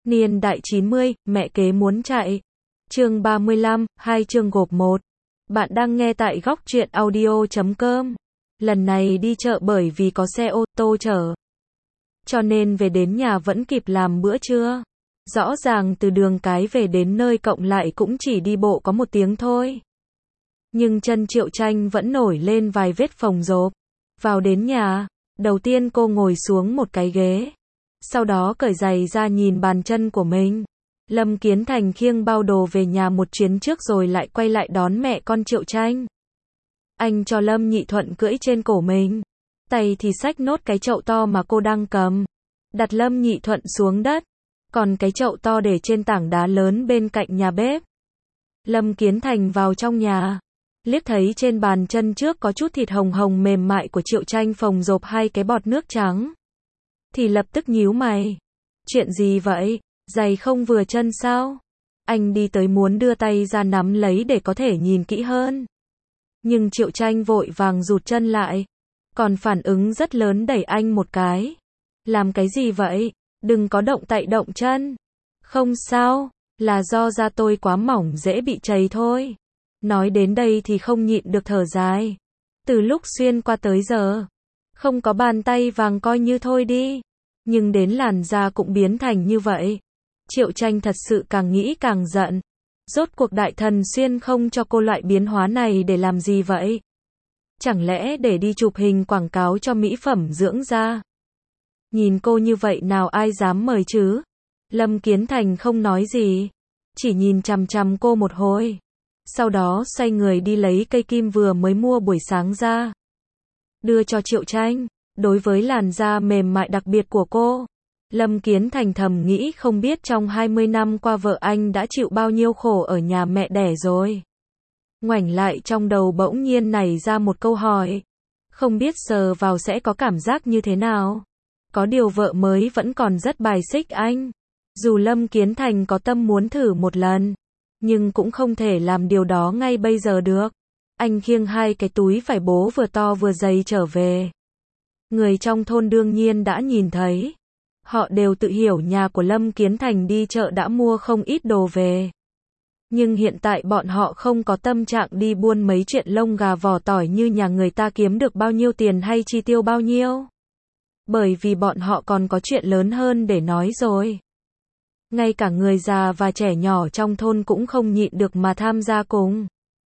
Niên đại 90, mẹ kế muốn chạy. Chương 35, 2 chương gộp 1. Bạn đang nghe tại góc truyện audio.com. Lần này đi chợ bởi vì có xe ô tô chở, cho nên về đến nhà vẫn kịp làm bữa trưa. Rõ ràng từ đường cái về đến nơi cộng lại cũng chỉ đi bộ có 1 tiếng thôi. Nhưng chân Triệu Tranh vẫn nổi lên vài vết phồng rộp. Vào đến nhà, đầu tiên cô ngồi xuống một cái ghế. Sau đó cởi giày ra nhìn bàn chân của mình. Lâm Kiến Thành khiêng bao đồ về nhà một chuyến trước rồi lại quay lại đón mẹ con Triệu Tranh. Anh cho Lâm Nhị Thuận cưỡi trên cổ mình. Tay thì xách nốt cái chậu to mà cô đang cầm. Đặt Lâm Nhị Thuận xuống đất. Còn cái chậu to để trên tảng đá lớn bên cạnh nhà bếp. Lâm Kiến Thành vào trong nhà. Liếc thấy trên bàn chân trước có chút thịt hồng hồng mềm mại của Triệu Tranh phồng rộp 2 cái bọt nước trắng. Thì lập tức nhíu mày. Chuyện gì vậy? Giày không vừa chân sao? Anh đi tới muốn đưa tay ra nắm lấy để có thể nhìn kỹ hơn. Nhưng Triệu Tranh vội vàng rụt chân lại. Còn phản ứng rất lớn đẩy anh một cái. Làm cái gì vậy? Đừng có động tay động chân. Không sao, là do da tôi quá mỏng dễ bị trầy thôi. Nói đến đây thì không nhịn được thở dài. Từ lúc xuyên qua tới giờ, không có bàn tay vàng coi như thôi đi. Nhưng đến làn da cũng biến thành như vậy. Triệu Tranh thật sự càng nghĩ càng giận. Rốt cuộc đại thần xuyên không cho cô loại biến hóa này để làm gì vậy? Chẳng lẽ để đi chụp hình quảng cáo cho mỹ phẩm dưỡng da? Nhìn cô như vậy nào ai dám mời chứ? Lâm Kiến Thành không nói gì. Chỉ nhìn chằm chằm cô một hồi. Sau đó xoay người đi lấy cây kim vừa mới mua buổi sáng ra. Đưa cho Triệu Tranh. Đối với làn da mềm mại đặc biệt của cô, Lâm Kiến Thành thầm nghĩ không biết trong 20 năm qua vợ anh đã chịu bao nhiêu khổ ở nhà mẹ đẻ rồi. Ngoảnh lại trong đầu bỗng nhiên nảy ra một câu hỏi. Không biết sờ vào sẽ có cảm giác như thế nào? Có điều vợ mới vẫn còn rất bài xích anh. Dù Lâm Kiến Thành có tâm muốn thử một lần, nhưng cũng không thể làm điều đó ngay bây giờ được. Anh khiêng 2 cái túi vải bố vừa to vừa dày trở về. Người trong thôn đương nhiên đã nhìn thấy. Họ đều tự hiểu nhà của Lâm Kiến Thành đi chợ đã mua không ít đồ về. Nhưng hiện tại bọn họ không có tâm trạng đi buôn mấy chuyện lông gà vỏ tỏi như nhà người ta kiếm được bao nhiêu tiền hay chi tiêu bao nhiêu. Bởi vì bọn họ còn có chuyện lớn hơn để nói rồi. Ngay cả người già và trẻ nhỏ trong thôn cũng không nhịn được mà tham gia cùng.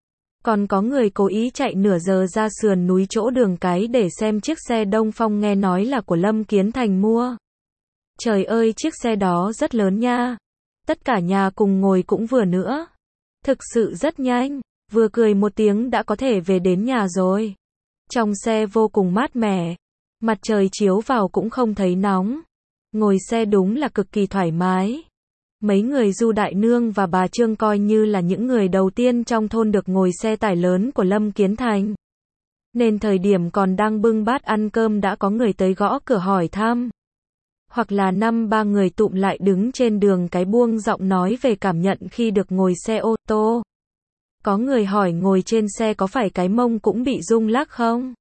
Còn có người cố ý chạy nửa giờ ra sườn núi chỗ đường cái để xem chiếc xe Đông Phong nghe nói là của Lâm Kiến Thành mua. Trời ơi, chiếc xe đó rất lớn nha. Tất cả nhà cùng ngồi cũng vừa nữa. Thực sự rất nhanh, vừa cười một tiếng đã có thể về đến nhà rồi. Trong xe vô cùng mát mẻ. Mặt trời chiếu vào cũng không thấy nóng. Ngồi xe đúng là cực kỳ thoải mái. Mấy người Du Đại Nương và bà Trương coi như là những người đầu tiên trong thôn được ngồi xe tải lớn của Lâm Kiến Thành. Nên thời điểm còn đang bưng bát ăn cơm đã có người tới gõ cửa hỏi thăm. Hoặc là 5-3 người tụm lại đứng trên đường cái buông giọng nói về cảm nhận khi được ngồi xe ô tô. Có người hỏi ngồi trên xe có phải cái mông cũng bị rung lắc không?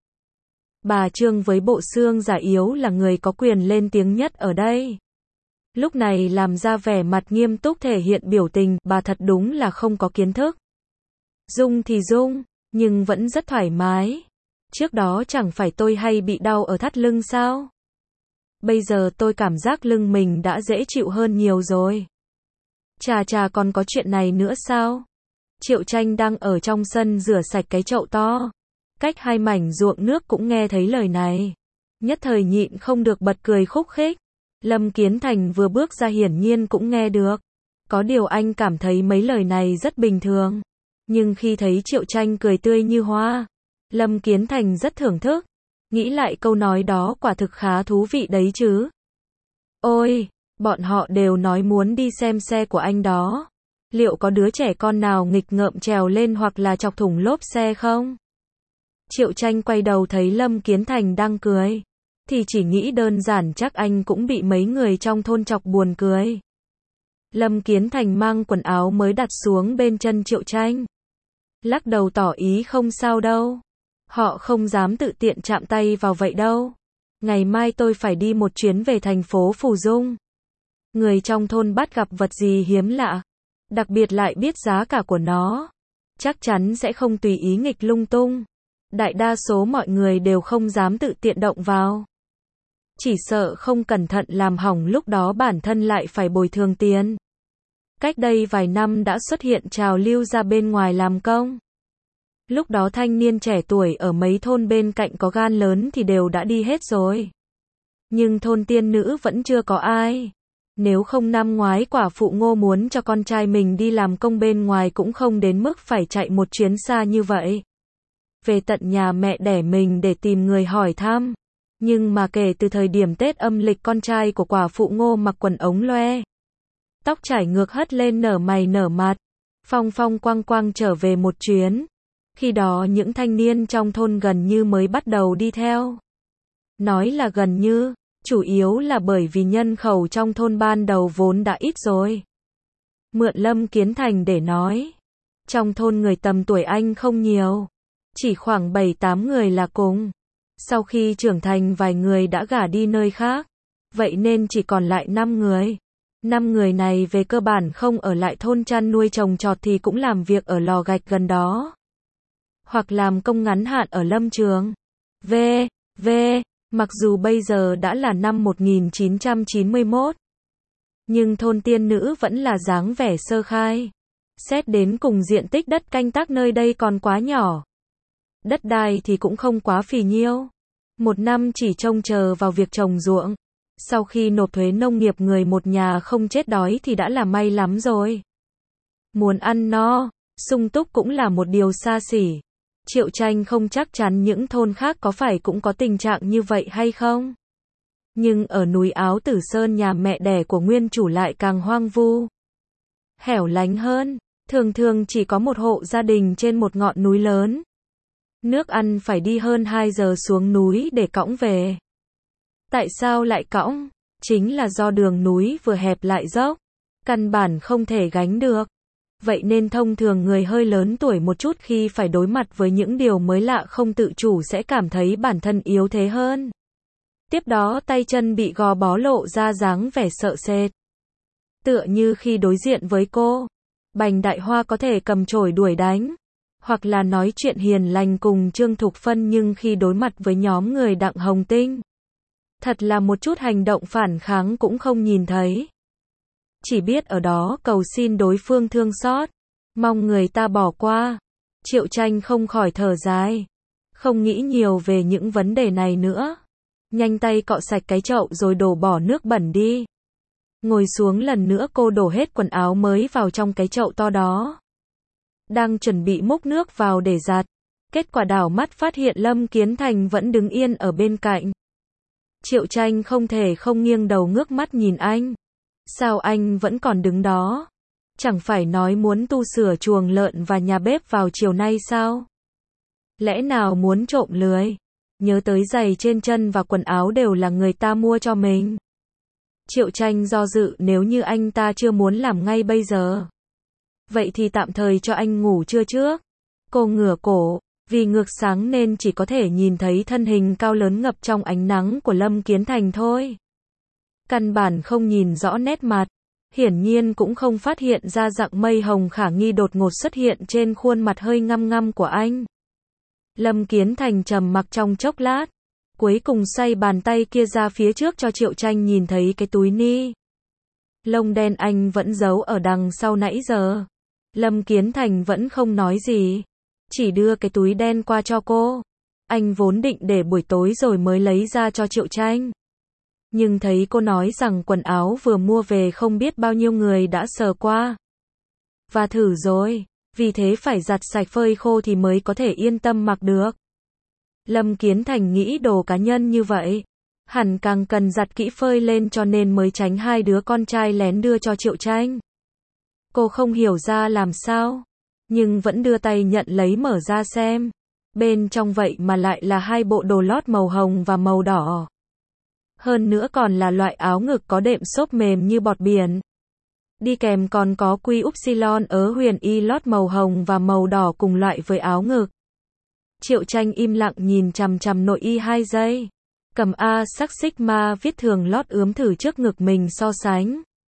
Bà Trương với bộ xương giả yếu là người có quyền lên tiếng nhất ở đây. Lúc này làm ra vẻ mặt nghiêm túc thể hiện biểu tình, bà thật đúng là không có kiến thức. Rung thì rung, nhưng vẫn rất thoải mái. Trước đó chẳng phải tôi hay bị đau ở thắt lưng sao? Bây giờ tôi cảm giác lưng mình đã dễ chịu hơn nhiều rồi. Chà còn có chuyện này nữa sao? Triệu Tranh đang ở trong sân rửa sạch cái chậu to. Cách 2 mảnh ruộng nước cũng nghe thấy lời này. Nhất thời nhịn không được bật cười khúc khích. Lâm Kiến Thành vừa bước ra hiển nhiên cũng nghe được. Có điều anh cảm thấy mấy lời này rất bình thường. Nhưng khi thấy Triệu Tranh cười tươi như hoa, Lâm Kiến Thành rất thưởng thức. Nghĩ lại câu nói đó quả thực khá thú vị đấy chứ. Ôi, bọn họ đều nói muốn đi xem xe của anh đó. Liệu có đứa trẻ con nào nghịch ngợm trèo lên hoặc là chọc thủng lốp xe không? Triệu Tranh quay đầu thấy Lâm Kiến Thành đang cười. Thì chỉ nghĩ đơn giản chắc anh cũng bị mấy người trong thôn chọc buồn cười. Lâm Kiến Thành mang quần áo mới đặt xuống bên chân Triệu Tranh. Lắc đầu tỏ ý không sao đâu. Họ không dám tự tiện chạm tay vào vậy đâu. Ngày mai tôi phải đi một chuyến về thành phố Phù Dung. Người trong thôn bắt gặp vật gì hiếm lạ, đặc biệt lại biết giá cả của nó, chắc chắn sẽ không tùy ý nghịch lung tung. Đại đa số mọi người đều không dám tự tiện động vào. Chỉ sợ không cẩn thận làm hỏng, lúc đó bản thân lại phải bồi thường tiền. Cách đây vài năm đã xuất hiện trào lưu ra bên ngoài làm công. Lúc đó thanh niên trẻ tuổi ở mấy thôn bên cạnh có gan lớn thì đều đã đi hết rồi. Nhưng thôn tiên nữ vẫn chưa có ai. Nếu không năm ngoái quả phụ Ngô muốn cho con trai mình đi làm công bên ngoài cũng không đến mức phải chạy một chuyến xa như vậy. Về tận nhà mẹ đẻ mình để tìm người hỏi thăm. Nhưng mà kể từ thời điểm Tết âm lịch, con trai của quả phụ Ngô mặc quần ống loe, tóc trải ngược hất lên, nở mày nở mặt, phong phong quang quang trở về một chuyến. Khi đó những thanh niên trong thôn gần như mới bắt đầu đi theo. Nói là gần như, chủ yếu là bởi vì nhân khẩu trong thôn ban đầu vốn đã ít rồi. Mượn Lâm Kiến Thành để nói, trong thôn người tầm tuổi anh không nhiều, chỉ khoảng 7-8 người là cùng. Sau khi trưởng thành vài người đã gả đi nơi khác, vậy nên chỉ còn lại 5 người. 5 người này về cơ bản không ở lại thôn chăn nuôi trồng trọt thì cũng làm việc ở lò gạch gần đó, hoặc làm công ngắn hạn ở lâm trường. Mặc dù bây giờ đã là năm 1991, nhưng thôn tiên nữ vẫn là dáng vẻ sơ khai. Xét đến cùng diện tích đất canh tác nơi đây còn quá nhỏ. Đất đai thì cũng không quá phì nhiêu. Một năm chỉ trông chờ vào việc trồng ruộng. Sau khi nộp thuế nông nghiệp, người một nhà không chết đói thì đã là may lắm rồi. Muốn ăn no, sung túc cũng là một điều xa xỉ. Triệu Tranh không chắc chắn những thôn khác có phải cũng có tình trạng như vậy hay không. Nhưng ở núi Áo Tử Sơn, nhà mẹ đẻ của nguyên chủ lại càng hoang vu, hẻo lánh hơn. Thường thường chỉ có một hộ gia đình trên một ngọn núi lớn. Nước ăn phải đi hơn 2 giờ xuống núi để cõng về. Tại sao lại cõng? Chính là do đường núi vừa hẹp lại dốc, căn bản không thể gánh được. Vậy nên thông thường người hơi lớn tuổi một chút khi phải đối mặt với những điều mới lạ không tự chủ sẽ cảm thấy bản thân yếu thế hơn. Tiếp đó tay chân bị gò bó, lộ ra dáng vẻ sợ sệt. Tựa như khi đối diện với cô, Bành Đại Hoa có thể cầm chổi đuổi đánh, hoặc là nói chuyện hiền lành cùng Trương Thục Phân, nhưng khi đối mặt với nhóm người Đặng Hồng Tinh, thật là một chút hành động phản kháng cũng không nhìn thấy. Chỉ biết ở đó cầu xin đối phương thương xót, mong người ta bỏ qua. Triệu Tranh không khỏi thở dài, không nghĩ nhiều về những vấn đề này nữa. Nhanh tay cọ sạch cái chậu rồi đổ bỏ nước bẩn đi. Ngồi xuống lần nữa, cô đổ hết quần áo mới vào trong cái chậu to đó. Đang chuẩn bị múc nước vào để giặt, kết quả đảo mắt phát hiện Lâm Kiến Thành vẫn đứng yên ở bên cạnh. Triệu Tranh không thể không nghiêng đầu ngước mắt nhìn anh. Sao anh vẫn còn đứng đó? Chẳng phải nói muốn tu sửa chuồng lợn và nhà bếp vào chiều nay sao? Lẽ nào muốn trộm lười? Nhớ tới giày trên chân và quần áo đều là người ta mua cho mình. Triệu Tranh do dự, nếu như anh ta chưa muốn làm ngay bây giờ, vậy thì tạm thời cho anh ngủ trưa trước. Cô ngửa cổ, vì ngược sáng nên chỉ có thể nhìn thấy thân hình cao lớn ngập trong ánh nắng của Lâm Kiến Thành thôi. Căn bản không nhìn rõ nét mặt, hiển nhiên cũng không phát hiện ra dạng mây hồng khả nghi đột ngột xuất hiện trên khuôn mặt hơi ngăm ngăm của anh. Lâm Kiến Thành trầm mặc trong chốc lát, cuối cùng xoay bàn tay kia ra phía trước cho Triệu Tranh nhìn thấy cái túi ni lông đen anh vẫn giấu ở đằng sau nãy giờ. Lâm Kiến Thành vẫn không nói gì, chỉ đưa cái túi đen qua cho cô. Anh vốn định để buổi tối rồi mới lấy ra cho Triệu Tranh, nhưng thấy cô nói rằng quần áo vừa mua về không biết bao nhiêu người đã sờ qua và thử rồi, vì thế phải giặt sạch phơi khô thì mới có thể yên tâm mặc được. Lâm Kiến Thành nghĩ đồ cá nhân như vậy, hẳn càng cần giặt kỹ phơi lên, cho nên mới tránh hai đứa con trai lén đưa cho Triệu Tranh. Cô không hiểu ra làm sao, nhưng vẫn đưa tay nhận lấy mở ra xem. Bên trong vậy mà lại là 2 bộ đồ lót màu hồng và màu đỏ. Hơn nữa còn là loại áo ngực có đệm xốp mềm như bọt biển. Đi kèm còn có quy upsilon ớ huyền y lót màu hồng và màu đỏ cùng loại với áo ngực. Triệu Tranh im lặng nhìn chằm chằm nội y 2 giây. Cầm A sắc Sigma viết thường lót ướm thử trước ngực mình so sánh.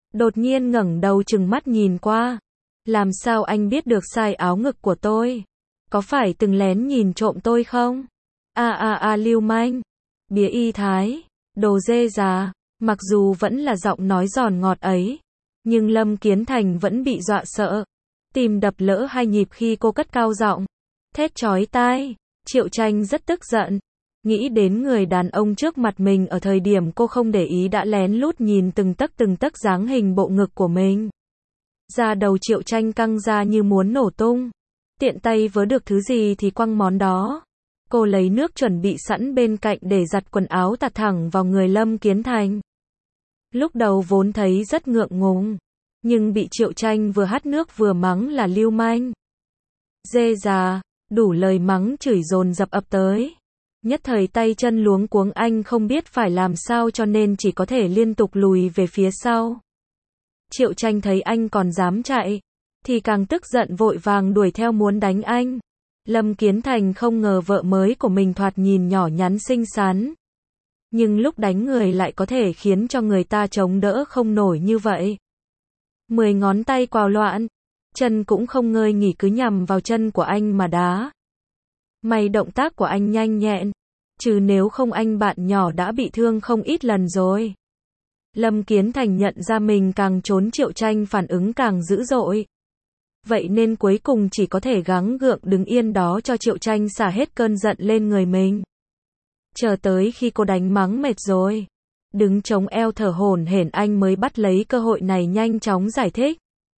Đột nhiên ngẩng đầu trừng mắt nhìn qua. Làm sao anh biết được size áo ngực của tôi? Có phải từng lén nhìn trộm tôi không? Lưu manh. Bía y thái. Đồ dê già. Mặc dù vẫn là giọng nói giòn ngọt ấy, nhưng Lâm Kiến Thành vẫn bị dọa sợ. Tim đập lỡ hai nhịp khi cô cất cao giọng. Thét chói tai. Triệu Tranh rất tức giận. Nghĩ đến người đàn ông trước mặt mình ở thời điểm cô không để ý đã lén lút nhìn từng tấc dáng hình bộ ngực của mình. Da đầu Triệu Tranh căng ra như muốn nổ tung. Tiện tay vớ được thứ gì thì quăng món đó. Cô lấy nước chuẩn bị sẵn bên cạnh để giặt quần áo tạt thẳng vào người Lâm Kiến Thành. Lúc đầu vốn thấy rất ngượng ngùng, nhưng bị Triệu Tranh vừa hắt nước vừa mắng là lưu manh. Dê già, đủ lời mắng chửi dồn dập ập tới. Nhất thời tay chân luống cuống, anh không biết phải làm sao cho nên chỉ có thể liên tục lùi về phía sau. Triệu Tranh thấy anh còn dám chạy, thì càng tức giận vội vàng đuổi theo muốn đánh anh. Lâm Kiến Thành không ngờ vợ mới của mình thoạt nhìn nhỏ nhắn xinh xắn, nhưng lúc đánh người lại có thể khiến cho người ta chống đỡ không nổi như vậy. 10 ngón tay quào loạn, chân cũng không ngơi nghỉ cứ nhằm vào chân của anh mà đá. May động tác của anh nhanh nhẹn, chứ nếu không anh bạn nhỏ đã bị thương không ít lần rồi. Lâm Kiến Thành nhận ra mình càng trốn Triệu Tranh phản ứng càng dữ dội. Vậy nên cuối cùng chỉ có thể gắng gượng đứng yên đó cho Triệu Tranh xả hết cơn giận lên người mình. Chờ tới khi cô đánh mắng mệt rồi, đứng chống eo thở hổn hển, anh mới bắt lấy cơ hội này nhanh chóng giải thích.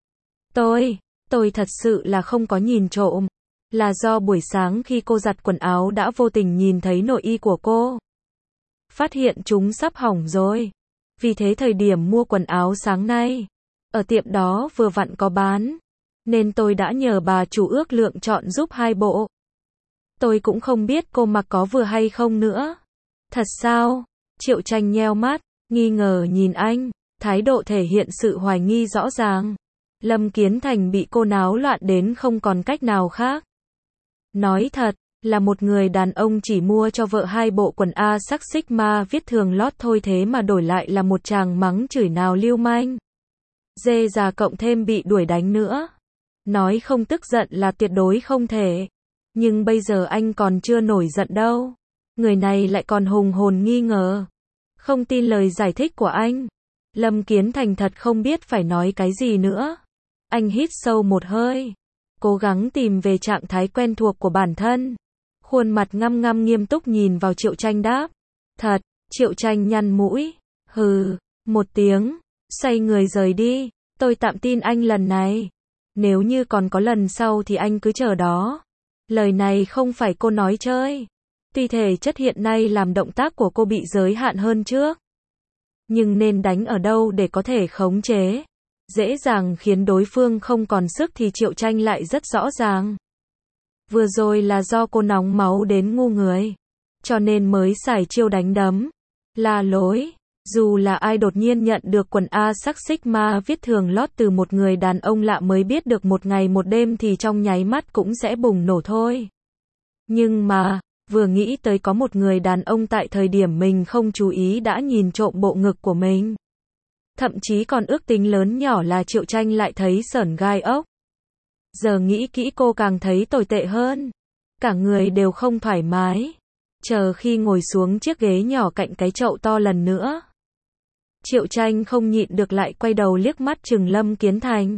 Tôi thật sự là không có nhìn trộm. Là do buổi sáng khi cô giặt quần áo đã vô tình nhìn thấy nội y của cô. Phát hiện chúng sắp hỏng rồi. Vì thế thời điểm mua quần áo sáng nay, ở tiệm đó vừa vặn có bán, nên tôi đã nhờ bà chủ ước lượng chọn giúp 2 bộ. Tôi cũng không biết cô mặc có vừa hay không nữa. Thật sao? Triệu Tranh nheo mắt, nghi ngờ nhìn anh, thái độ thể hiện sự hoài nghi rõ ràng. Lâm Kiến Thành bị cô náo loạn đến không còn cách nào khác. Nói thật, là một người đàn ông chỉ mua cho vợ 2 bộ quần Asics Sigma viết thường lót thôi, thế mà đổi lại là một tràng mắng chửi nào lưu manh. Dê già cộng thêm bị đuổi đánh nữa. Nói không tức giận là tuyệt đối không thể. Nhưng bây giờ anh còn chưa nổi giận đâu. Người này lại còn hùng hồn nghi ngờ. Không tin lời giải thích của anh. Lâm Kiến Thành thật không biết phải nói cái gì nữa. Anh hít sâu một hơi, cố gắng tìm về trạng thái quen thuộc của bản thân. Khuôn mặt ngăm ngăm nghiêm túc nhìn vào Triệu Tranh đáp. Thật. Triệu Tranh nhăn mũi. Hừ, một tiếng, xoay người rời đi. Tôi tạm tin anh lần này. Nếu như còn có lần sau thì anh cứ chờ đó. Lời này không phải cô nói chơi. Tuy thể chất hiện nay làm động tác của cô bị giới hạn hơn trước, nhưng nên đánh ở đâu để có thể khống chế, dễ dàng khiến đối phương không còn sức thì Triệu Tranh lại rất rõ ràng. Vừa rồi là do cô nóng máu đến ngu người, cho nên mới xài chiêu đánh đấm. Là lỗi. Dù là ai đột nhiên nhận được quần Asics Sigma viết thường lót từ một người đàn ông lạ mới biết được một ngày một đêm thì trong nháy mắt cũng sẽ bùng nổ thôi. Nhưng mà, vừa nghĩ tới có một người đàn ông tại thời điểm mình không chú ý đã nhìn trộm bộ ngực của mình, thậm chí còn ước tính lớn nhỏ, là Triệu Tranh lại thấy sởn gai ốc. Giờ nghĩ kỹ cô càng thấy tồi tệ hơn. Cả người đều không thoải mái. Chờ khi ngồi xuống chiếc ghế nhỏ cạnh cái chậu to lần nữa, Triệu Tranh không nhịn được lại quay đầu liếc mắt chừng Lâm Kiến Thành.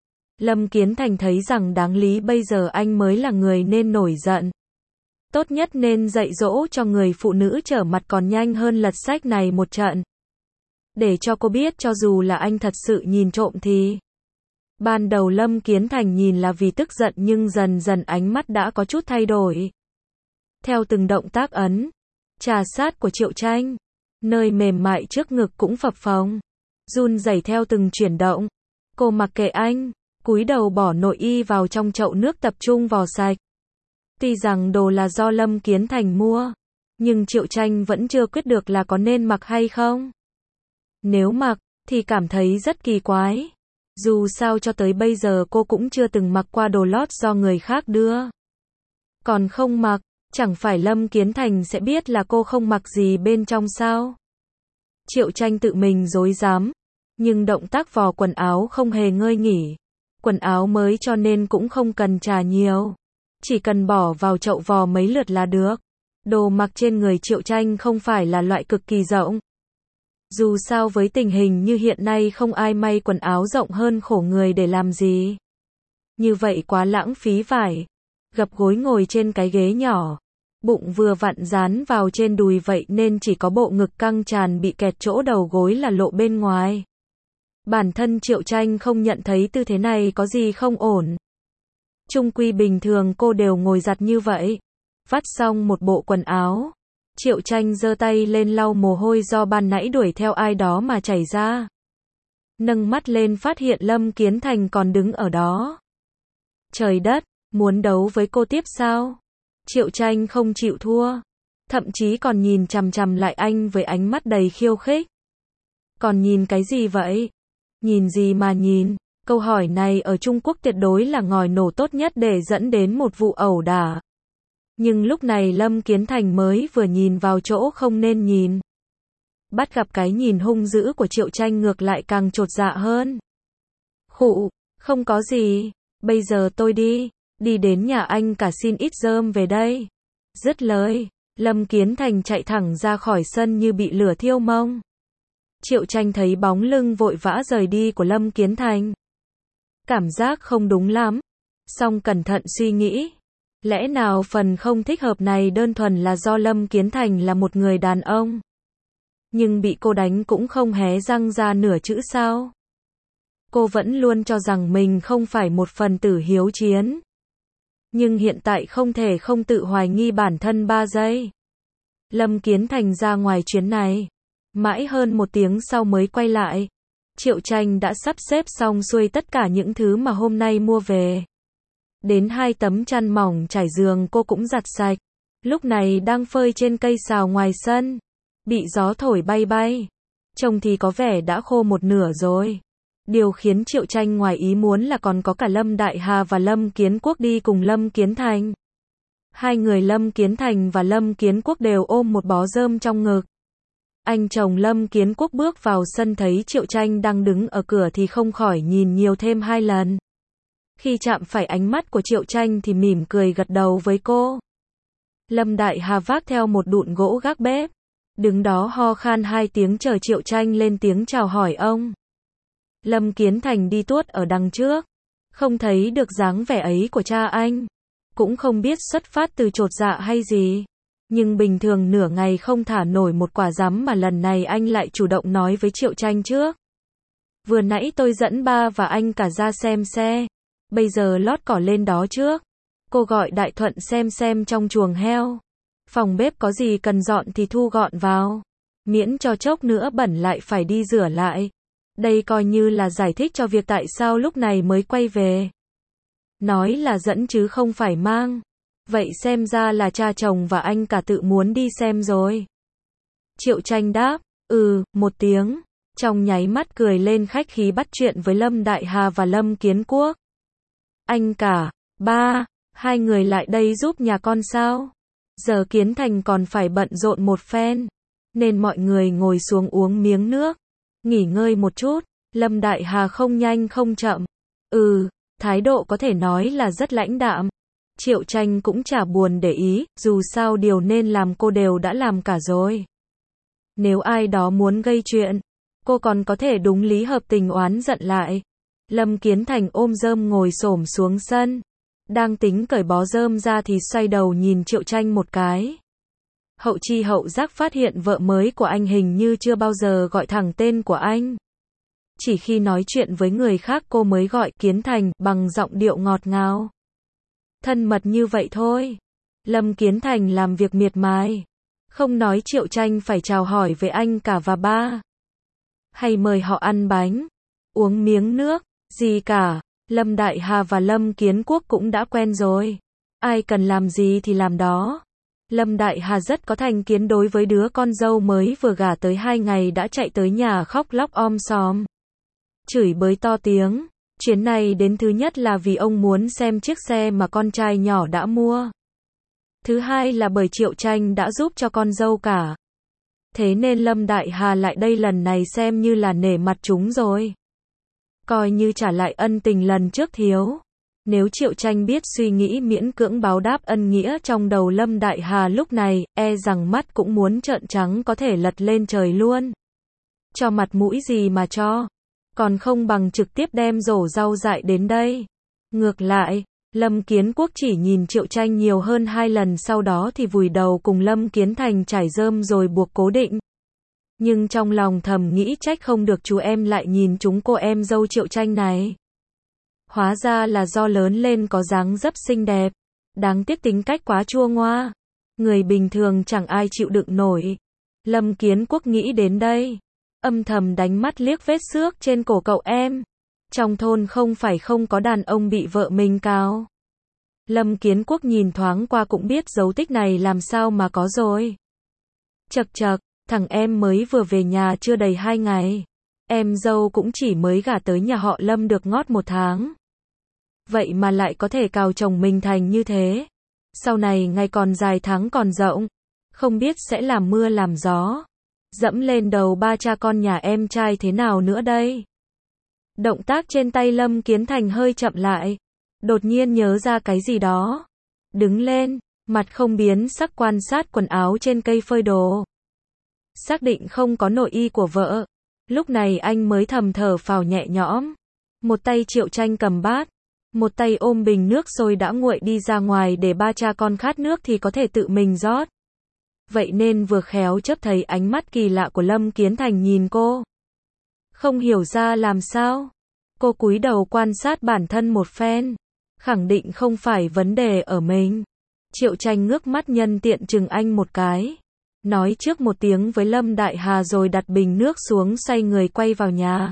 Lâm Kiến Thành thấy rằng đáng lý bây giờ anh mới là người nên nổi giận. Tốt nhất nên dạy dỗ cho người phụ nữ trở mặt còn nhanh hơn lật sách này một trận. Để cho cô biết cho dù là anh thật sự nhìn trộm thì. Ban đầu Lâm Kiến Thành nhìn là vì tức giận nhưng dần dần ánh mắt đã có chút thay đổi. Theo từng động tác ấn, trà sát của Triệu Tranh, nơi mềm mại trước ngực cũng phập phồng, run rẩy theo từng chuyển động. Cô mặc kệ anh, cúi đầu bỏ nội y vào trong chậu nước tập trung vò sạch. Tuy rằng đồ là do Lâm Kiến Thành mua, nhưng Triệu Tranh vẫn chưa quyết được là có nên mặc hay không. Nếu mặc, thì cảm thấy rất kỳ quái. Dù sao cho tới bây giờ cô cũng chưa từng mặc qua đồ lót do người khác đưa. Còn không mặc, chẳng phải Lâm Kiến Thành sẽ biết là cô không mặc gì bên trong sao? Triệu Tranh tự mình dối dám. Nhưng động tác vò quần áo không hề ngơi nghỉ. Quần áo mới cho nên cũng không cần chà nhiều. Chỉ cần bỏ vào chậu vò mấy lượt là được. Đồ mặc trên người Triệu Tranh không phải là loại cực kỳ rộng. Dù sao với tình hình như hiện nay không ai may quần áo rộng hơn khổ người để làm gì. Như vậy quá lãng phí vải. Gập gối ngồi trên cái ghế nhỏ. Bụng vừa vặn dán vào trên đùi vậy nên chỉ có bộ ngực căng tràn bị kẹt chỗ đầu gối là lộ bên ngoài. Bản thân Triệu Tranh không nhận thấy tư thế này có gì không ổn. Chung quy bình thường cô đều ngồi giặt như vậy. Vắt xong một bộ quần áo. Triệu Tranh giơ tay lên lau mồ hôi do ban nãy đuổi theo ai đó mà chảy ra. Nâng mắt lên phát hiện Lâm Kiến Thành còn đứng ở đó. Trời đất, muốn đấu với cô tiếp sao? Triệu Tranh không chịu thua. Thậm chí còn nhìn chằm chằm lại anh với ánh mắt đầy khiêu khích. Còn nhìn cái gì vậy? Nhìn gì mà nhìn? Câu hỏi này ở Trung Quốc tuyệt đối là ngòi nổ tốt nhất để dẫn đến một vụ ẩu đả. Nhưng lúc này Lâm Kiến Thành mới vừa nhìn vào chỗ không nên nhìn. Bắt gặp cái nhìn hung dữ của Triệu Tranh ngược lại càng chột dạ hơn. Khụ, không có gì, bây giờ tôi đi đến nhà anh cả xin ít rơm về đây. Dứt lời, Lâm Kiến Thành chạy thẳng ra khỏi sân như bị lửa thiêu mông. Triệu Tranh thấy bóng lưng vội vã rời đi của Lâm Kiến Thành. Cảm giác không đúng lắm. Song cẩn thận suy nghĩ. Lẽ nào phần không thích hợp này đơn thuần là do Lâm Kiến Thành là một người đàn ông. Nhưng bị cô đánh cũng không hé răng ra nửa chữ sao. Cô vẫn luôn cho rằng mình không phải một phần tử hiếu chiến. Nhưng hiện tại không thể không tự hoài nghi bản thân 3 giây. Lâm Kiến Thành ra ngoài chuyến này. Mãi hơn 1 tiếng sau mới quay lại. Triệu Tranh đã sắp xếp xong xuôi tất cả những thứ mà hôm nay mua về. Đến 2 tấm chăn mỏng trải giường cô cũng giặt sạch. Lúc này đang phơi trên cây sào ngoài sân. Bị gió thổi bay bay. Trông thì có vẻ đã khô một nửa rồi. Điều khiến Triệu Tranh ngoài ý muốn là còn có cả Lâm Đại Hà và Lâm Kiến Quốc đi cùng Lâm Kiến Thành. Hai người Lâm Kiến Thành và Lâm Kiến Quốc đều ôm một bó rơm trong ngực. Anh chồng Lâm Kiến Quốc bước vào sân thấy Triệu Tranh đang đứng ở cửa thì không khỏi nhìn nhiều thêm 2 lần. Khi chạm phải ánh mắt của Triệu Tranh thì mỉm cười gật đầu với cô. Lâm Đại Hà vác theo một đụn gỗ gác bếp. Đứng đó ho khan 2 tiếng chờ Triệu Tranh lên tiếng chào hỏi ông. Lâm Kiến Thành đi tuốt ở đằng trước. Không thấy được dáng vẻ ấy của cha anh. Cũng không biết xuất phát từ chột dạ hay gì. Nhưng bình thường nửa ngày không thả nổi một quả dám mà lần này anh lại chủ động nói với Triệu Tranh trước. Vừa nãy tôi dẫn ba và anh cả ra xem xe. Bây giờ lót cỏ lên đó trước. Cô gọi Đại Thuận xem trong chuồng heo. Phòng bếp có gì cần dọn thì thu gọn vào. Miễn cho chốc nữa bẩn lại phải đi rửa lại. Đây coi như là giải thích cho việc tại sao lúc này mới quay về. Nói là dẫn chứ không phải mang. Vậy xem ra là cha chồng và anh cả tự muốn đi xem rồi. Triệu Tranh đáp, một tiếng. Trong nháy mắt cười lên khách khí bắt chuyện với Lâm Đại Hà và Lâm Kiến Quốc. Anh cả, ba, hai người lại đây giúp nhà con sao? Giờ Kiến Thành còn phải bận rộn một phen. Nên mọi người ngồi xuống uống miếng nước. Nghỉ ngơi một chút. Lâm Đại Hà không nhanh không chậm. Thái độ có thể nói là rất lãnh đạm. Triệu Tranh cũng chả buồn để ý, dù sao điều nên làm cô đều đã làm cả rồi. Nếu ai đó muốn gây chuyện, cô còn có thể đúng lý hợp tình oán giận lại. Lâm Kiến Thành ôm rơm ngồi xổm xuống sân. Đang tính cởi bó rơm ra thì xoay đầu nhìn Triệu Tranh một cái. Hậu chi hậu giác phát hiện vợ mới của anh hình như chưa bao giờ gọi thẳng tên của anh. Chỉ khi nói chuyện với người khác cô mới gọi Kiến Thành bằng giọng điệu ngọt ngào. Thân mật như vậy thôi. Lâm Kiến Thành làm việc miệt mài. Không nói Triệu Tranh phải chào hỏi với anh cả và ba. Hay mời họ ăn bánh, uống miếng nước, gì cả. Lâm Đại Hà và Lâm Kiến Quốc cũng đã quen rồi. Ai cần làm gì thì làm đó. Lâm Đại Hà rất có thành kiến đối với đứa con dâu mới vừa gả tới 2 ngày đã chạy tới nhà khóc lóc om sòm. Chửi bới to tiếng. Chuyến này đến thứ nhất là vì ông muốn xem chiếc xe mà con trai nhỏ đã mua. Thứ hai là bởi Triệu Tranh đã giúp cho con dâu cả. Thế nên Lâm Đại Hà lại đây lần này xem như là nể mặt chúng rồi. Coi như trả lại ân tình lần trước thiếu. Nếu Triệu Tranh biết suy nghĩ miễn cưỡng báo đáp ân nghĩa trong đầu Lâm Đại Hà lúc này, e rằng mắt cũng muốn trợn trắng có thể lật lên trời luôn. Cho mặt mũi gì mà cho. Còn không bằng trực tiếp đem rổ rau dại đến đây. Ngược lại, Lâm Kiến Quốc chỉ nhìn Triệu Tranh nhiều hơn 2 lần, sau đó thì vùi đầu cùng Lâm Kiến Thành trải rơm rồi buộc cố định. Nhưng trong lòng thầm nghĩ trách không được chú em lại nhìn chúng cô em dâu Triệu Tranh này. Hóa ra là do lớn lên có dáng dấp xinh đẹp. Đáng tiếc tính cách quá chua ngoa. Người bình thường chẳng ai chịu đựng nổi. Lâm Kiến Quốc nghĩ đến đây. Âm thầm đánh mắt liếc vết xước trên cổ cậu em. Trong thôn không phải không có đàn ông bị vợ mình cào. Lâm Kiến Quốc nhìn thoáng qua cũng biết dấu tích này làm sao mà có rồi. Chậc chậc, thằng em mới vừa về nhà chưa đầy 2 ngày. Em dâu cũng chỉ mới gả tới nhà họ Lâm được ngót 1 tháng. Vậy mà lại có thể cào chồng mình thành như thế. Sau này ngày còn dài tháng còn rộng. Không biết sẽ làm mưa làm gió. Dẫm lên đầu ba cha con nhà em trai thế nào nữa đây? Động tác trên tay Lâm Kiến Thành hơi chậm lại. Đột nhiên nhớ ra cái gì đó. Đứng lên, mặt không biến sắc quan sát quần áo trên cây phơi đồ. Xác định không có nội y của vợ. Lúc này anh mới thầm thở phào nhẹ nhõm. Một tay Triệu Tranh cầm bát. Một tay ôm bình nước sôi đã nguội đi ra ngoài để ba cha con khát nước thì có thể tự mình rót. Vậy nên vừa khéo chớp thấy ánh mắt kỳ lạ của Lâm Kiến Thành nhìn cô. Không hiểu ra làm sao. Cô cúi đầu quan sát bản thân một phen. Khẳng định không phải vấn đề ở mình. Triệu Tranh ngước mắt nhân tiện chừng anh một cái. Nói trước một tiếng với Lâm Đại Hà rồi đặt bình nước xuống xoay người quay vào nhà.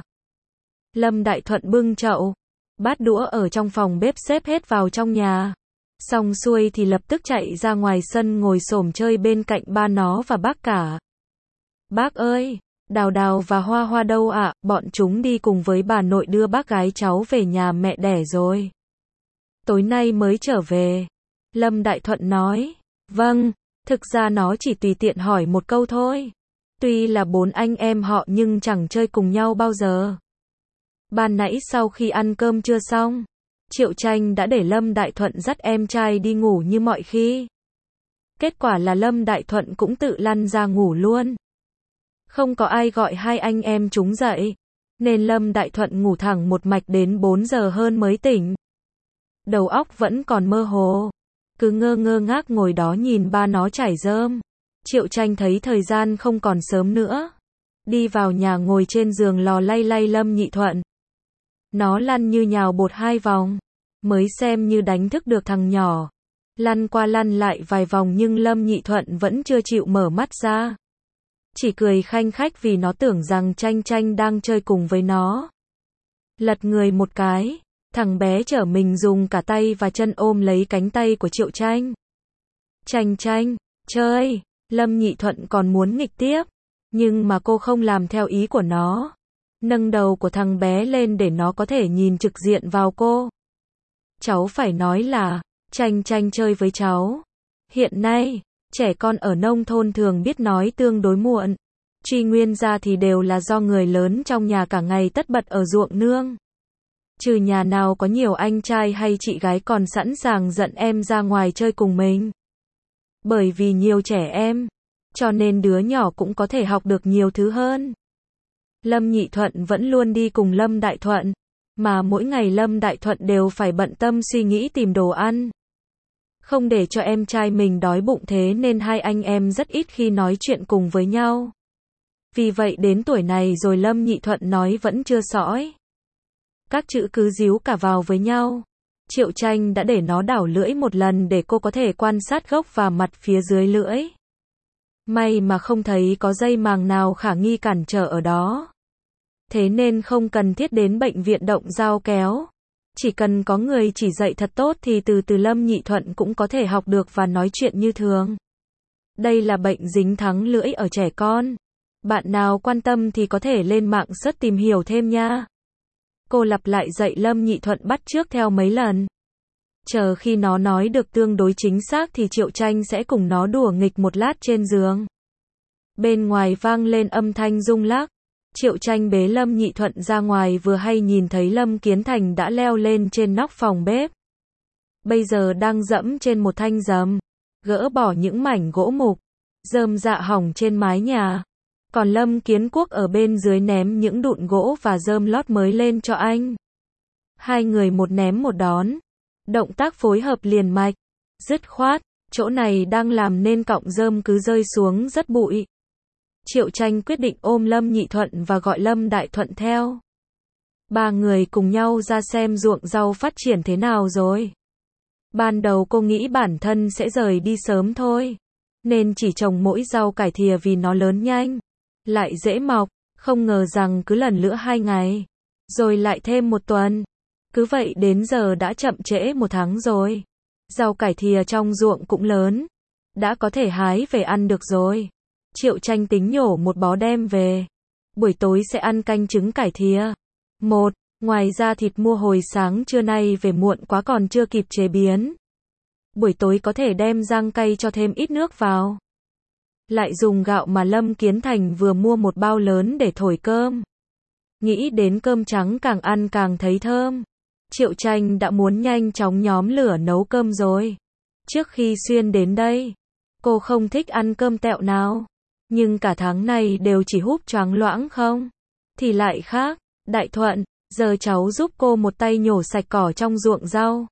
Lâm Đại Thuận bưng chậu, bát đũa ở trong phòng bếp xếp hết vào trong nhà. Xong xuôi thì lập tức chạy ra ngoài sân ngồi xổm chơi bên cạnh ba nó và bác cả. Bác ơi, Đào Đào và Hoa Hoa đâu ạ? Bọn chúng đi cùng với bà nội đưa bác gái cháu về nhà mẹ đẻ rồi. Tối nay mới trở về. Lâm Đại Thuận nói. Vâng, thực ra nó chỉ tùy tiện hỏi một câu thôi. Tuy là 4 anh em họ nhưng chẳng chơi cùng nhau bao giờ. Ban nãy sau khi ăn cơm trưa xong, Triệu Tranh đã để Lâm Đại Thuận dắt em trai đi ngủ như mọi khi. Kết quả là Lâm Đại Thuận cũng tự lăn ra ngủ luôn. Không có ai gọi hai anh em chúng dậy, nên Lâm Đại Thuận ngủ thẳng một mạch đến 4 giờ hơn mới tỉnh. Đầu óc vẫn còn mơ hồ, cứ ngơ ngác ngồi đó nhìn ba nó trải rơm. Triệu Tranh thấy thời gian không còn sớm nữa. Đi vào nhà ngồi trên giường lò lay lay Lâm Nhị Thuận. Nó lăn như nhào bột 2 vòng, mới xem như đánh thức được thằng nhỏ. Lăn qua lăn lại vài vòng nhưng Lâm Nhị Thuận vẫn chưa chịu mở mắt ra. Chỉ cười khanh khách vì nó tưởng rằng Tranh đang chơi cùng với nó. Lật người một cái, thằng bé trở mình dùng cả tay và chân ôm lấy cánh tay của Triệu Tranh. Tranh, chơi, Lâm Nhị Thuận còn muốn nghịch tiếp, nhưng mà cô không làm theo ý của nó. Nâng đầu của thằng bé lên để nó có thể nhìn trực diện vào cô. Cháu phải nói là, Tranh chơi với cháu. Hiện nay, trẻ con ở nông thôn thường biết nói tương đối muộn. Truy nguyên ra thì đều là do người lớn trong nhà cả ngày tất bật ở ruộng nương. Trừ nhà nào có nhiều anh trai hay chị gái còn sẵn sàng dẫn em ra ngoài chơi cùng mình. Bởi vì nhiều trẻ em, cho nên đứa nhỏ cũng có thể học được nhiều thứ hơn. Lâm Nhị Thuận vẫn luôn đi cùng Lâm Đại Thuận, mà mỗi ngày Lâm Đại Thuận đều phải bận tâm suy nghĩ tìm đồ ăn. Không để cho em trai mình đói bụng thế nên hai anh em rất ít khi nói chuyện cùng với nhau. Vì vậy đến tuổi này rồi Lâm Nhị Thuận nói vẫn chưa sõi. Các chữ cứ díu cả vào với nhau. Triệu Tranh đã để nó đảo lưỡi một lần để cô có thể quan sát gốc và mặt phía dưới lưỡi. May mà không thấy có dây màng nào khả nghi cản trở ở đó. Thế nên không cần thiết đến bệnh viện động dao kéo. Chỉ cần có người chỉ dạy thật tốt thì từ từ Lâm Nhị Thuận cũng có thể học được và nói chuyện như thường. Đây là bệnh dính thắng lưỡi ở trẻ con. Bạn nào quan tâm thì có thể lên mạng search tìm hiểu thêm nha. Cô lặp lại dạy Lâm Nhị Thuận bắt chước theo mấy lần. Chờ khi nó nói được tương đối chính xác thì Triệu Tranh sẽ cùng nó đùa nghịch một lát trên giường. Bên ngoài vang lên âm thanh rung lắc. Triệu Tranh bế Lâm Nhị Thuận ra ngoài vừa hay nhìn thấy Lâm Kiến Thành đã leo lên trên nóc phòng bếp. Bây giờ đang dẫm trên một thanh rơm, gỡ bỏ những mảnh gỗ mục, rơm rạ hỏng trên mái nhà. Còn Lâm Kiến Quốc ở bên dưới ném những đụn gỗ và rơm lót mới lên cho anh. Hai người một ném một đón. Động tác phối hợp liền mạch, dứt khoát, chỗ này đang làm nên cọng rơm cứ rơi xuống rất bụi. Triệu Tranh quyết định ôm Lâm Nhị Thuận và gọi Lâm Đại Thuận theo. Ba người cùng nhau ra xem ruộng rau phát triển thế nào rồi. Ban đầu cô nghĩ bản thân sẽ rời đi sớm thôi, nên chỉ trồng mỗi rau cải thìa vì nó lớn nhanh, lại dễ mọc, không ngờ rằng cứ lần nữa 2 ngày, rồi lại thêm 1 tuần. Cứ vậy đến giờ đã chậm trễ 1 tháng rồi. Rau cải thìa trong ruộng cũng lớn, đã có thể hái về ăn được rồi. Triệu Tranh tính nhổ một bó đem về. Buổi tối sẽ ăn canh trứng cải thìa. Ngoài ra thịt mua hồi sáng trưa nay về muộn quá còn chưa kịp chế biến. Buổi tối có thể đem rang cay cho thêm ít nước vào. Lại dùng gạo mà Lâm Kiến Thành vừa mua một bao lớn để thổi cơm. Nghĩ đến cơm trắng càng ăn càng thấy thơm. Triệu Tranh đã muốn nhanh chóng nhóm lửa nấu cơm rồi. Trước khi Xuyên đến đây, cô không thích ăn cơm tẹo nào. Nhưng cả tháng này đều chỉ húp choáng loãng không. Thì lại khác, Đại Thuận, giờ cháu giúp cô một tay nhổ sạch cỏ trong ruộng rau.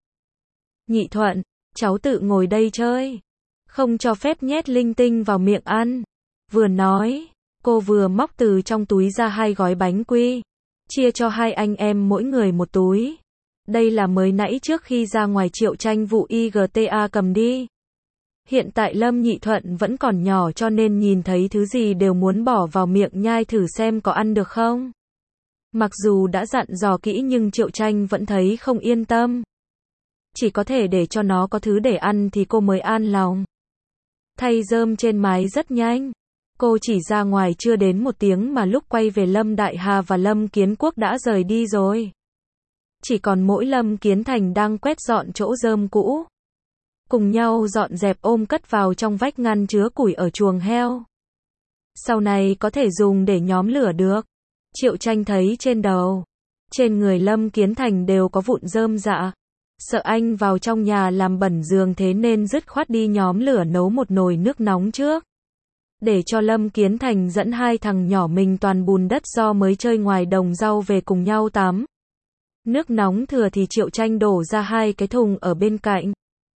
Nhị Thuận, cháu tự ngồi đây chơi. Không cho phép nhét linh tinh vào miệng ăn. Vừa nói, cô vừa móc từ trong túi ra 2 gói bánh quy. Chia cho 2 anh em mỗi người 1 túi. Đây là mới nãy trước khi ra ngoài Triệu Tranh vụ IGTA cầm đi. Hiện tại Lâm Nhị Thuận vẫn còn nhỏ cho nên nhìn thấy thứ gì đều muốn bỏ vào miệng nhai thử xem có ăn được không. Mặc dù đã dặn dò kỹ nhưng Triệu Tranh vẫn thấy không yên tâm. Chỉ có thể để cho nó có thứ để ăn thì cô mới an lòng. Thay rơm trên mái rất nhanh. Cô chỉ ra ngoài chưa đến 1 tiếng mà lúc quay về Lâm Đại Hà và Lâm Kiến Quốc đã rời đi rồi. Chỉ còn mỗi Lâm Kiến Thành đang quét dọn chỗ rơm cũ. Cùng nhau dọn dẹp ôm cất vào trong vách ngăn chứa củi ở chuồng heo. Sau này có thể dùng để nhóm lửa được. Triệu Tranh thấy trên đầu, trên người Lâm Kiến Thành đều có vụn rơm rạ. Sợ anh vào trong nhà làm bẩn giường thế nên dứt khoát đi nhóm lửa nấu một nồi nước nóng trước. Để cho Lâm Kiến Thành dẫn 2 thằng nhỏ mình toàn bùn đất do mới chơi ngoài đồng rau về cùng nhau tắm. Nước nóng thừa thì Triệu Tranh đổ ra 2 cái thùng ở bên cạnh.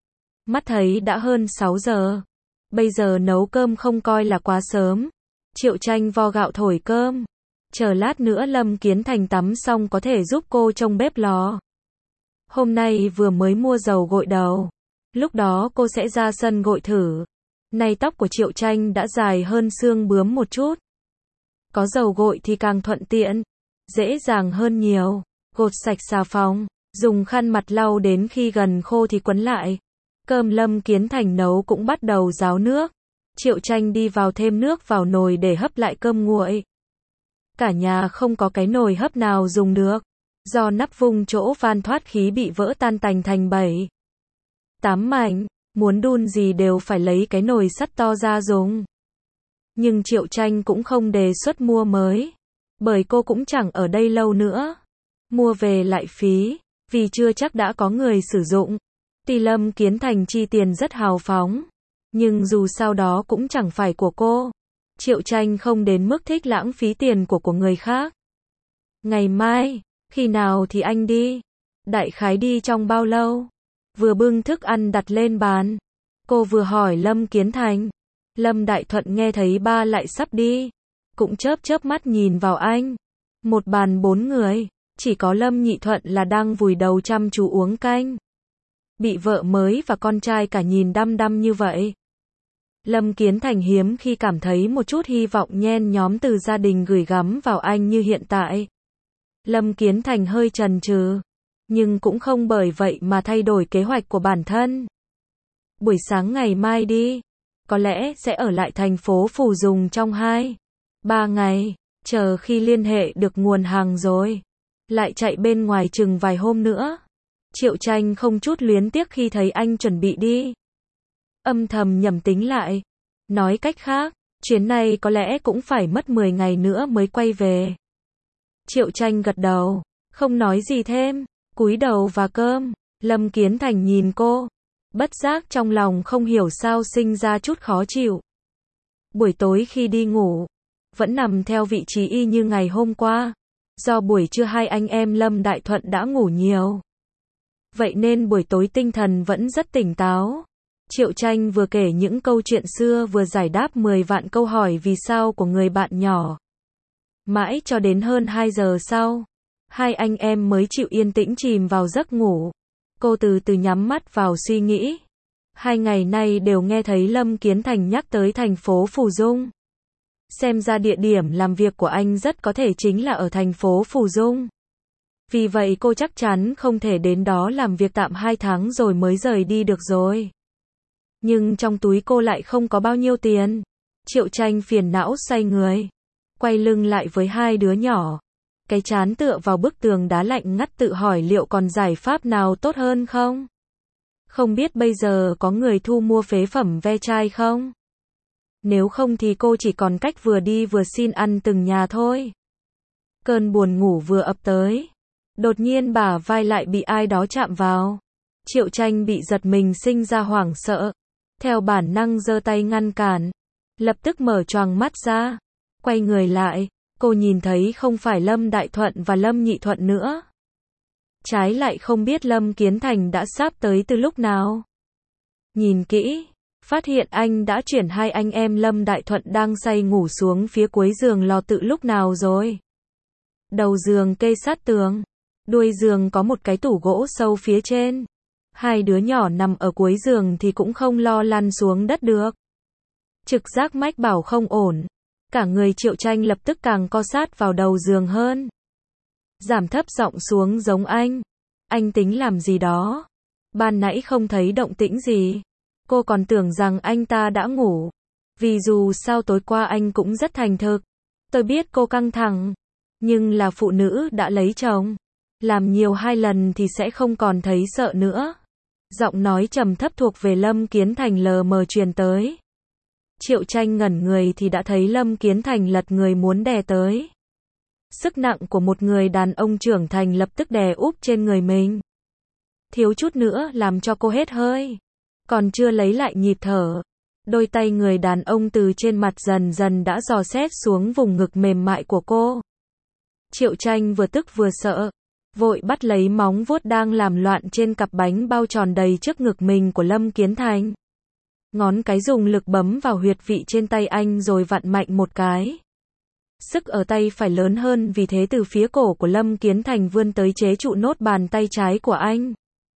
Mắt thấy đã hơn 6 giờ. Bây giờ nấu cơm không coi là quá sớm. Triệu Tranh vo gạo thổi cơm. Chờ lát nữa Lâm Kiến Thành tắm xong có thể giúp cô trông bếp lò. Hôm nay vừa mới mua dầu gội đầu. Lúc đó cô sẽ ra sân gội thử. Nay tóc của Triệu Tranh đã dài hơn xương bướm một chút. Có dầu gội thì càng thuận tiện. Dễ dàng hơn nhiều. Gột sạch xà phòng. Dùng khăn mặt lau đến khi gần khô thì quấn lại. Cơm Lâm Kiến Thành nấu cũng bắt đầu ráo nước. Triệu Tranh đi vào thêm nước vào nồi để hấp lại cơm nguội. Cả nhà không có cái nồi hấp nào dùng được. Do nắp vung chỗ van thoát khí bị vỡ tan tành thành 7, 8 mảnh. Muốn đun gì đều phải lấy cái nồi sắt to ra dùng. Nhưng Triệu Tranh cũng không đề xuất mua mới. Bởi cô cũng chẳng ở đây lâu nữa. Mua về lại phí. Vì chưa chắc đã có người sử dụng. Tuy Lâm Kiến Thành chi tiền rất hào phóng. Nhưng dù sao đó cũng chẳng phải của cô. Triệu Tranh không đến mức thích lãng phí tiền của người khác. Ngày mai, khi nào thì anh đi? Đại khái đi trong bao lâu? Vừa bưng thức ăn đặt lên bàn. Cô vừa hỏi Lâm Kiến Thành. Lâm Đại Thuận nghe thấy ba lại sắp đi. Cũng chớp chớp mắt nhìn vào anh. Một bàn 4 người. Chỉ có Lâm Nhị Thuận là đang vùi đầu chăm chú uống canh. Bị vợ mới và con trai cả nhìn đăm đăm như vậy. Lâm Kiến Thành hiếm khi cảm thấy một chút hy vọng nhen nhóm từ gia đình gửi gắm vào anh như hiện tại. Lâm Kiến Thành hơi chần chừ. Nhưng cũng không bởi vậy mà thay đổi kế hoạch của bản thân. Buổi sáng ngày mai đi. Có lẽ sẽ ở lại thành phố Phù Dùng trong 2-3 ngày. Chờ khi liên hệ được nguồn hàng rồi. Lại chạy bên ngoài chừng vài hôm nữa. Triệu Tranh không chút luyến tiếc khi thấy anh chuẩn bị đi. Âm thầm nhẩm tính lại. Nói cách khác, Chuyến này có lẽ cũng phải mất 10 ngày nữa mới quay về. Triệu Tranh gật đầu, không nói gì thêm, cúi đầu và cơm. Lâm Kiến Thành nhìn cô, bất giác trong lòng không hiểu sao sinh ra chút khó chịu. Buổi tối khi đi ngủ, vẫn nằm theo vị trí y như ngày hôm qua. Do buổi trưa hai anh em Lâm Đại Thuận đã ngủ nhiều. Vậy nên buổi tối tinh thần vẫn rất tỉnh táo. Triệu Tranh vừa kể những câu chuyện xưa vừa giải đáp 10 vạn câu hỏi vì sao của người bạn nhỏ. Mãi cho đến hơn 2 giờ sau, hai anh em mới chịu yên tĩnh chìm vào giấc ngủ. Cô từ từ nhắm mắt vào suy nghĩ. 2 ngày nay đều nghe thấy Lâm Kiến Thành nhắc tới thành phố Phù Dung. Xem ra địa điểm làm việc của anh rất có thể chính là ở thành phố Phù Dung. Vì vậy cô chắc chắn không thể đến đó làm việc tạm 2 tháng rồi mới rời đi được rồi. Nhưng trong túi cô lại không có bao nhiêu tiền. Triệu Tranh phiền não xoay người, quay lưng lại với hai đứa nhỏ. Cái trán tựa vào bức tường đá lạnh ngắt tự hỏi liệu còn giải pháp nào tốt hơn không? Không biết bây giờ có người thu mua phế phẩm ve chai không? Nếu không thì cô chỉ còn cách vừa đi vừa xin ăn từng nhà thôi. Cơn buồn ngủ vừa ập tới. Đột nhiên bả vai lại bị ai đó chạm vào. Triệu Tranh bị giật mình sinh ra hoảng sợ. Theo bản năng giơ tay ngăn cản. Lập tức mở choàng mắt ra. Quay người lại, cô nhìn thấy không phải Lâm Đại Thuận và Lâm Nhị Thuận nữa. Trái lại không biết Lâm Kiến Thành đã sắp tới từ lúc nào. Nhìn kỹ, phát hiện anh đã chuyển hai anh em Lâm Đại Thuận đang say ngủ xuống phía cuối giường lò tự lúc nào rồi. Đầu giường kê sát tường, đuôi giường có một cái tủ gỗ sâu phía trên. Hai đứa nhỏ nằm ở cuối giường thì cũng không lo lăn xuống đất được. Trực giác mách bảo không ổn. Cả người Triệu Tranh lập tức càng co sát vào đầu giường hơn. Giảm thấp giọng xuống giống anh. Anh tính làm gì đó? Ban nãy không thấy động tĩnh gì. Cô còn tưởng rằng anh ta đã ngủ. Vì dù sao tối qua anh cũng rất thành thực. Tôi biết cô căng thẳng. Nhưng là phụ nữ đã lấy chồng. Làm nhiều 2 lần thì sẽ không còn thấy sợ nữa. Giọng nói trầm thấp thuộc về Lâm Kiến Thành lờ mờ truyền tới. Triệu Tranh ngẩn người thì đã thấy Lâm Kiến Thành lật người muốn đè tới. Sức nặng của một người đàn ông trưởng thành lập tức đè úp trên người mình. Thiếu chút nữa làm cho cô hết hơi. Còn chưa lấy lại nhịp thở. Đôi tay người đàn ông từ trên mặt dần dần đã dò xét xuống vùng ngực mềm mại của cô. Triệu Tranh vừa tức vừa sợ. Vội bắt lấy móng vuốt đang làm loạn trên cặp bánh bao tròn đầy trước ngực mình của Lâm Kiến Thành. Ngón cái dùng lực bấm vào huyệt vị trên tay anh rồi vặn mạnh một cái. Sức ở tay phải lớn hơn vì thế từ phía cổ của Lâm Kiến Thành vươn tới chế trụ nốt bàn tay trái của anh.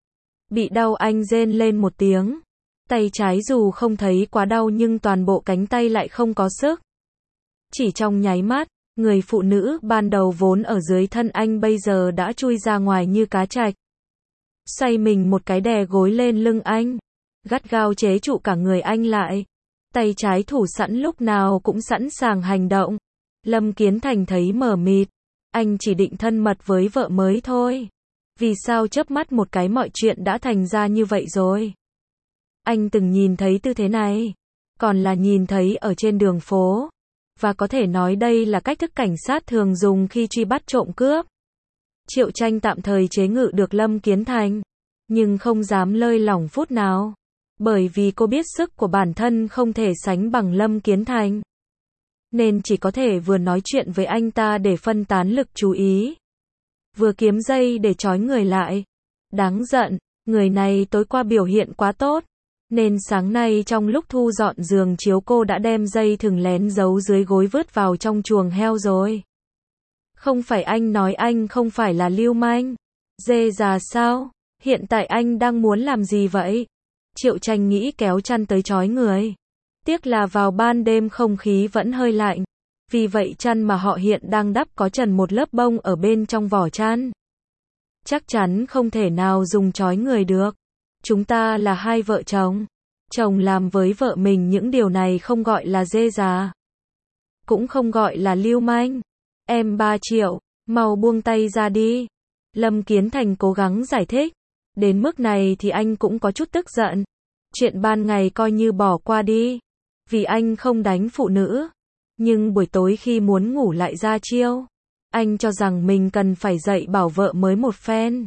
Bị đau anh rên lên một tiếng. Tay trái dù không thấy quá đau nhưng toàn bộ cánh tay lại không có sức. Chỉ trong nháy mắt, người phụ nữ ban đầu vốn ở dưới thân anh bây giờ đã chui ra ngoài như cá trạch. Xoay mình một cái đè gối lên lưng anh. Gắt gao chế trụ cả người anh lại. Tay trái thủ sẵn lúc nào cũng sẵn sàng hành động. Lâm Kiến Thành thấy mờ mịt. Anh chỉ định thân mật với vợ mới thôi. Vì sao chớp mắt một cái mọi chuyện đã thành ra như vậy rồi? Anh từng nhìn thấy tư thế này. Còn là nhìn thấy ở trên đường phố. Và có thể nói đây là cách thức cảnh sát thường dùng khi truy bắt trộm cướp. Triệu Tranh tạm thời chế ngự được Lâm Kiến Thành. Nhưng không dám lơi lỏng phút nào. Bởi vì cô biết sức của bản thân không thể sánh bằng Lâm Kiến Thành. Nên chỉ có thể vừa nói chuyện với anh ta để phân tán lực chú ý. Vừa kiếm dây để trói người lại. Đáng giận, người này tối qua biểu hiện quá tốt. Nên sáng nay trong lúc thu dọn giường chiếu cô đã đem dây thừng lén giấu dưới gối vứt vào trong chuồng heo rồi. Không phải anh nói anh không phải là lưu manh. Dê già sao? Hiện tại anh đang muốn làm gì vậy? Triệu Tranh nghĩ kéo chăn tới trói người. Tiếc là vào ban đêm không khí vẫn hơi lạnh. Vì vậy chăn mà họ hiện đang đắp có trần một lớp bông ở bên trong vỏ chăn. Chắc chắn không thể nào dùng trói người được. Chúng ta là hai vợ chồng. Chồng làm với vợ mình những điều này không gọi là dê già. Cũng không gọi là lưu manh. Em 3 triệu, mau buông tay ra đi. Lâm Kiến Thành cố gắng giải thích. Đến mức này thì anh cũng có chút tức giận. Chuyện ban ngày coi như bỏ qua đi. vì anh không đánh phụ nữ. Nhưng buổi tối khi muốn ngủ lại ra chiêu. Anh cho rằng mình cần phải dạy bảo vợ mới một phen.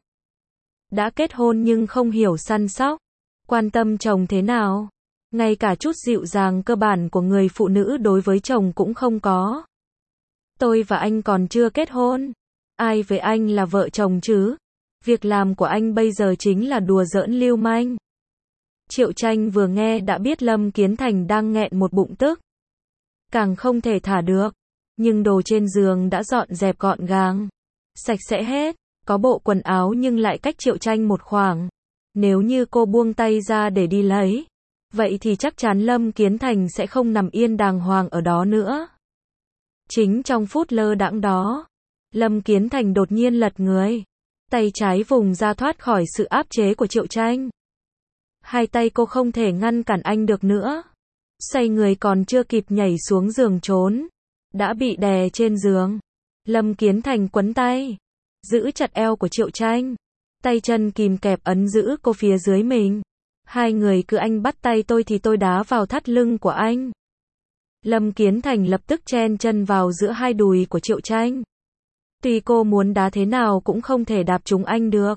Đã kết hôn nhưng không hiểu săn sóc, quan tâm chồng thế nào. Ngay cả chút dịu dàng cơ bản của người phụ nữ đối với chồng cũng không có. Tôi và anh còn chưa kết hôn. Ai với anh là vợ chồng chứ? Việc làm của anh bây giờ chính là đùa giỡn lưu manh. Triệu Tranh vừa nghe đã biết Lâm Kiến Thành đang nghẹn một bụng tức. Càng không thể thả được. Nhưng đồ trên giường đã dọn dẹp gọn gàng. Sạch sẽ hết. Có bộ quần áo nhưng lại cách Triệu Tranh một khoảng. Nếu như cô buông tay ra để đi lấy, vậy thì chắc chắn Lâm Kiến Thành sẽ không nằm yên đàng hoàng ở đó nữa. Chính trong phút lơ đãng đó, Lâm Kiến Thành đột nhiên lật người. Tay trái vùng ra thoát khỏi sự áp chế của Triệu Tranh. Hai tay cô không thể ngăn cản anh được nữa. Xoay người còn chưa kịp nhảy xuống giường trốn, đã bị đè trên giường. Lâm Kiến Thành quấn tay, giữ chặt eo của Triệu Tranh. Tay chân kìm kẹp ấn giữ cô phía dưới mình. Hai người cứ anh bắt tay tôi thì tôi đá vào thắt lưng của anh. Lâm Kiến Thành lập tức chen chân vào giữa hai đùi của Triệu Tranh. Tuy cô muốn đá thế nào cũng không thể đạp trúng anh được.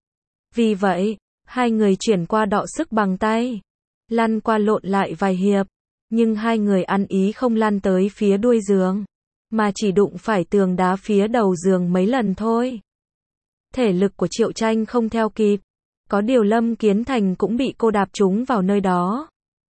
Vì vậy, hai người chuyển qua đọ sức bằng tay. Lăn qua lộn lại vài hiệp. Nhưng hai người ăn ý không lăn tới phía đuôi giường, mà chỉ đụng phải tường đá phía đầu giường mấy lần thôi. Thể lực của Triệu Tranh không theo kịp. Có điều Lâm Kiến Thành cũng bị cô đạp trúng vào nơi đó.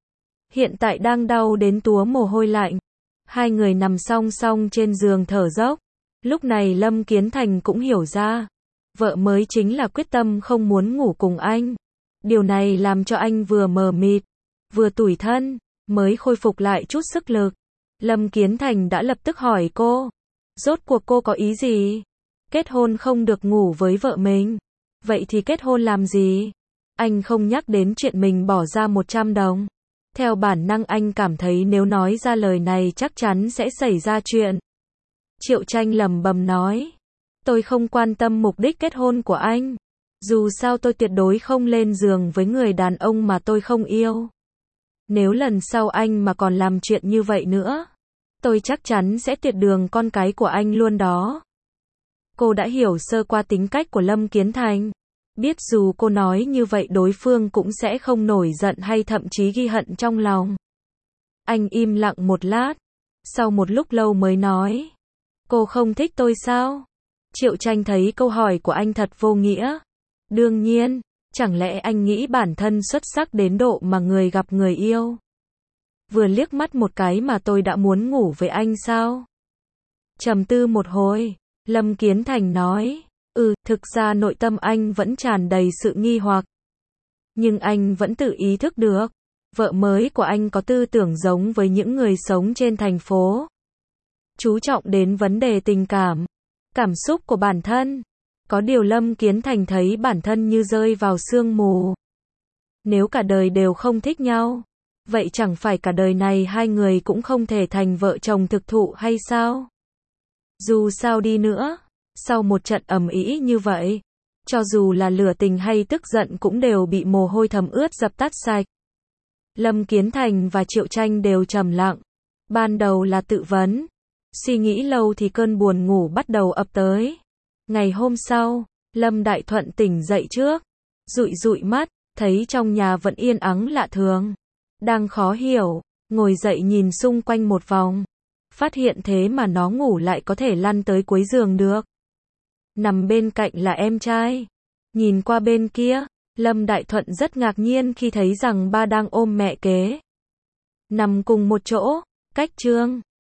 Hiện tại đang đau đến túa mồ hôi lạnh. Hai người nằm song song trên giường thở dốc. Lúc này Lâm Kiến Thành cũng hiểu ra, vợ mới chính là quyết tâm không muốn ngủ cùng anh. Điều này làm cho anh vừa mờ mịt, vừa tủi thân, mới khôi phục lại chút sức lực. Lâm Kiến Thành đã lập tức hỏi cô, rốt cuộc cô có ý gì? Kết hôn không được ngủ với vợ mình. Vậy thì kết hôn làm gì? Anh không nhắc đến chuyện mình bỏ ra 100 đồng. Theo bản năng anh cảm thấy nếu nói ra lời này chắc chắn sẽ xảy ra chuyện. Triệu Tranh lẩm bẩm nói, tôi không quan tâm mục đích kết hôn của anh. Dù sao tôi tuyệt đối không lên giường với người đàn ông mà tôi không yêu. Nếu lần sau anh mà còn làm chuyện như vậy nữa, tôi chắc chắn sẽ tuyệt đường con cái của anh luôn đó. Cô đã hiểu sơ qua tính cách của Lâm Kiến Thành. Biết dù cô nói như vậy đối phương cũng sẽ không nổi giận hay thậm chí ghi hận trong lòng. Anh im lặng một lát. Sau một lúc lâu mới nói, cô không thích tôi sao? Triệu Tranh thấy câu hỏi của anh thật vô nghĩa. Đương nhiên, chẳng lẽ anh nghĩ bản thân xuất sắc đến độ mà người gặp người yêu? Vừa liếc mắt một cái mà tôi đã muốn ngủ với anh sao? Trầm tư một hồi, Lâm Kiến Thành nói, thực ra nội tâm anh vẫn tràn đầy sự nghi hoặc. Nhưng anh vẫn tự ý thức được, vợ mới của anh có tư tưởng giống với những người sống trên thành phố. Chú trọng đến vấn đề tình cảm, cảm xúc của bản thân. Có điều Lâm Kiến Thành thấy bản thân như rơi vào sương mù. Nếu cả đời đều không thích nhau, vậy chẳng phải cả đời này hai người cũng không thể thành vợ chồng thực thụ hay sao? Dù sao đi nữa, sau một trận ầm ĩ như vậy, cho dù là lửa tình hay tức giận cũng đều bị mồ hôi thấm ướt dập tắt sạch. Lâm Kiến Thành và Triệu Tranh đều trầm lặng. Ban đầu là tự vấn. Suy nghĩ lâu thì cơn buồn ngủ bắt đầu ập tới. Ngày hôm sau, Lâm Đại Thuận tỉnh dậy trước. Dụi dụi mắt, thấy trong nhà vẫn yên ắng lạ thường. Đang khó hiểu, ngồi dậy nhìn xung quanh một vòng. Phát hiện thế mà nó ngủ lại có thể lăn tới cuối giường được. Nằm bên cạnh là em trai. Nhìn qua bên kia, Lâm Đại Thuận rất ngạc nhiên khi thấy rằng ba đang ôm mẹ kế. Nằm cùng một chỗ, cách chương.